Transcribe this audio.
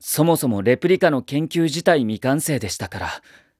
そもそもレプリカの研究自体未完成でしたから。